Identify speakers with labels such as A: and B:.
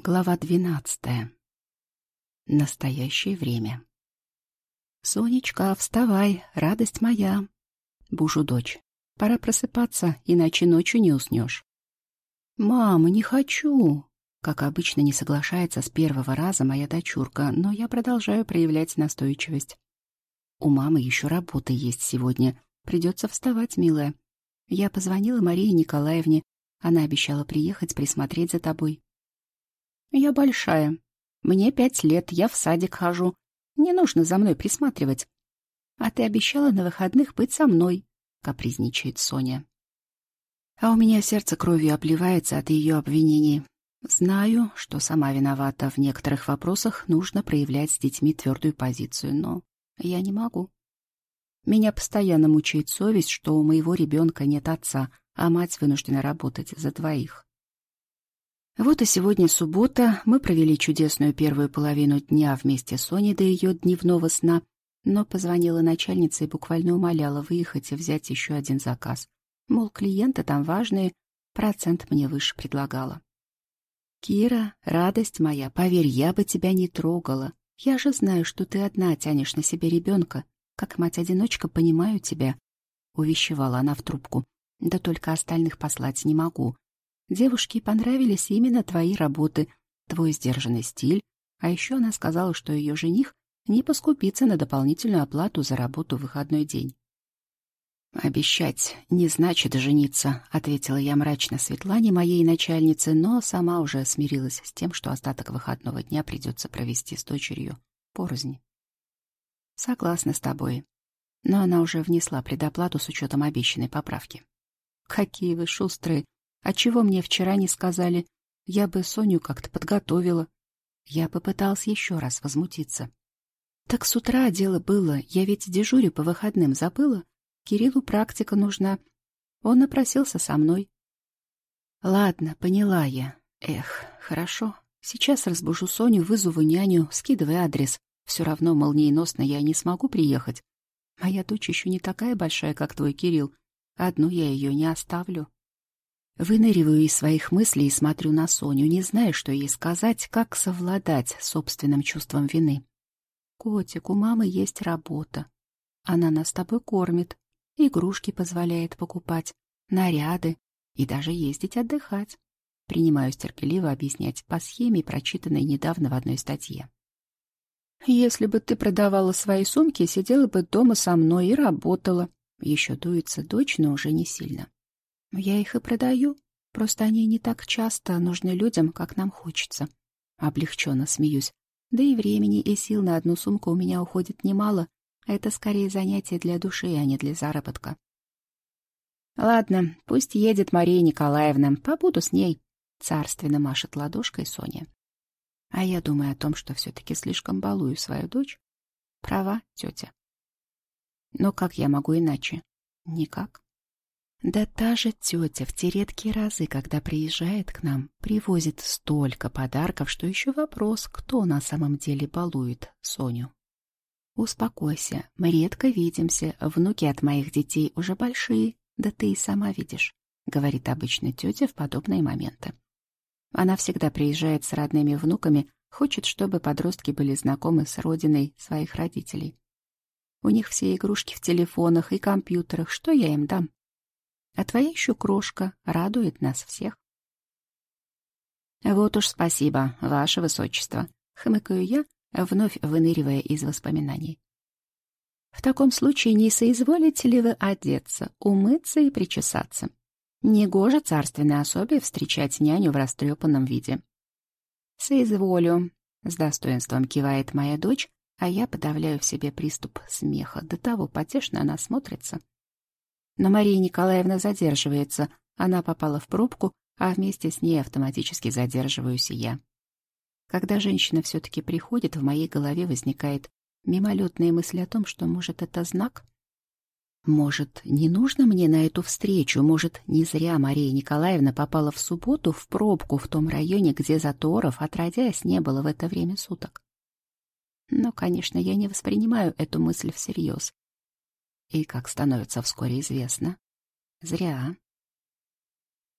A: Глава 12. Настоящее время. «Сонечка, вставай, радость моя!» Бужу дочь. «Пора просыпаться, иначе ночью не уснешь». «Мама, не хочу!» Как обычно, не соглашается с первого раза моя дочурка, но я продолжаю проявлять настойчивость. «У мамы еще работа есть сегодня. Придется вставать, милая. Я позвонила Марии Николаевне. Она обещала приехать присмотреть за тобой». «Я большая. Мне 5 лет, я в садик хожу. Не нужно за мной присматривать. А ты обещала на выходных быть со мной», — капризничает Соня. А у меня сердце кровью обливается от ее обвинений. Знаю, что сама виновата. В некоторых вопросах нужно проявлять с детьми твердую позицию, но я не могу. Меня постоянно мучает совесть, что у моего ребенка нет отца, а мать вынуждена работать за двоих. Вот и сегодня суббота, мы провели чудесную первую половину дня вместе с Соней до ее дневного сна, но позвонила начальница и буквально умоляла выехать и взять еще один заказ. Мол, клиенты там важные, процент мне выше предлагала. «Кира, радость моя, поверь, я бы тебя не трогала. Я же знаю, что ты одна тянешь на себе ребенка. Как мать-одиночка понимаю тебя», — увещевала она в трубку. «Да только остальных послать не могу. Девушке понравились именно твои работы, твой сдержанный стиль, а еще она сказала, что ее жених не поскупится на дополнительную оплату за работу в выходной день». «Обещать не значит жениться», — ответила я мрачно Светлане, моей начальнице, но сама уже смирилась с тем, что остаток выходного дня придется провести с дочерью порознь. «Согласна с тобой, но она уже внесла предоплату с учетом обещанной поправки». «Какие вы шустрые! А чего мне вчера не сказали? Я бы Соню как-то подготовила». Я попыталась еще раз возмутиться. «Так с утра дело было, я ведь дежурю по выходным, забыла? Кириллу практика нужна. Он напросился со мной». «Ладно, поняла я. Эх, хорошо. Сейчас разбужу Соню, вызову няню, скидывай адрес. Все равно молниеносно я не смогу приехать. Моя дочь еще не такая большая, как твой Кирилл. Одну я ее не оставлю». Выныриваю из своих мыслей и смотрю на Соню, не зная, что ей сказать, как совладать с собственным чувством вины. «Котик, у мамы есть работа. Она нас с тобой кормит, игрушки позволяет покупать, наряды и даже ездить отдыхать». Принимаюсь терпеливо объяснять по схеме, прочитанной недавно в одной статье. «Если бы ты продавала свои сумки, сидела бы дома со мной и работала». Еще дуется дочь, но уже не сильно. «Я их и продаю, просто они не так часто нужны людям, как нам хочется». Облегченно смеюсь. Да и времени и сил на одну сумку у меня уходит немало, а это скорее занятие для души, а не для заработка. «Ладно, пусть едет Мария Николаевна, побуду с ней», — царственно машет ладошкой Соня. А я думаю о том, что все-таки слишком балую свою дочь. Права, тетя. Но как я могу иначе? Никак. Да та же тетя в те редкие разы, когда приезжает к нам, привозит столько подарков, что еще вопрос, кто на самом деле балует Соню. «Успокойся, мы редко видимся, внуки от моих детей уже большие, да ты и сама видишь», — говорит обычно тетя в подобные моменты. Она всегда приезжает с родными внуками, хочет, чтобы подростки были знакомы с родиной своих родителей. У них все игрушки в телефонах и компьютерах, что я им дам? А твоя еще крошка радует нас всех. «Вот уж спасибо, ваше высочество», — хмыкаю я, вновь выныривая из воспоминаний. «В таком случае не соизволите ли вы одеться, умыться и причесаться? Негоже царственной особе встречать няню в растрепанном виде». «Соизволю», — с достоинством кивает моя дочь, а я подавляю в себе приступ смеха. До того потешно она смотрится. Но Мария Николаевна задерживается. Она попала в пробку, а вместе с ней автоматически задерживаюсь и я. Когда женщина все-таки приходит, в моей голове возникает мимолетная мысль о том, что, может, это знак? Может, не нужно мне на эту встречу? Может, не зря Мария Николаевна попала в субботу в пробку в том районе, где заторов, отродясь, не было в это время суток? Но, конечно, я не воспринимаю эту мысль всерьез. И, как становится вскоре известно, зря.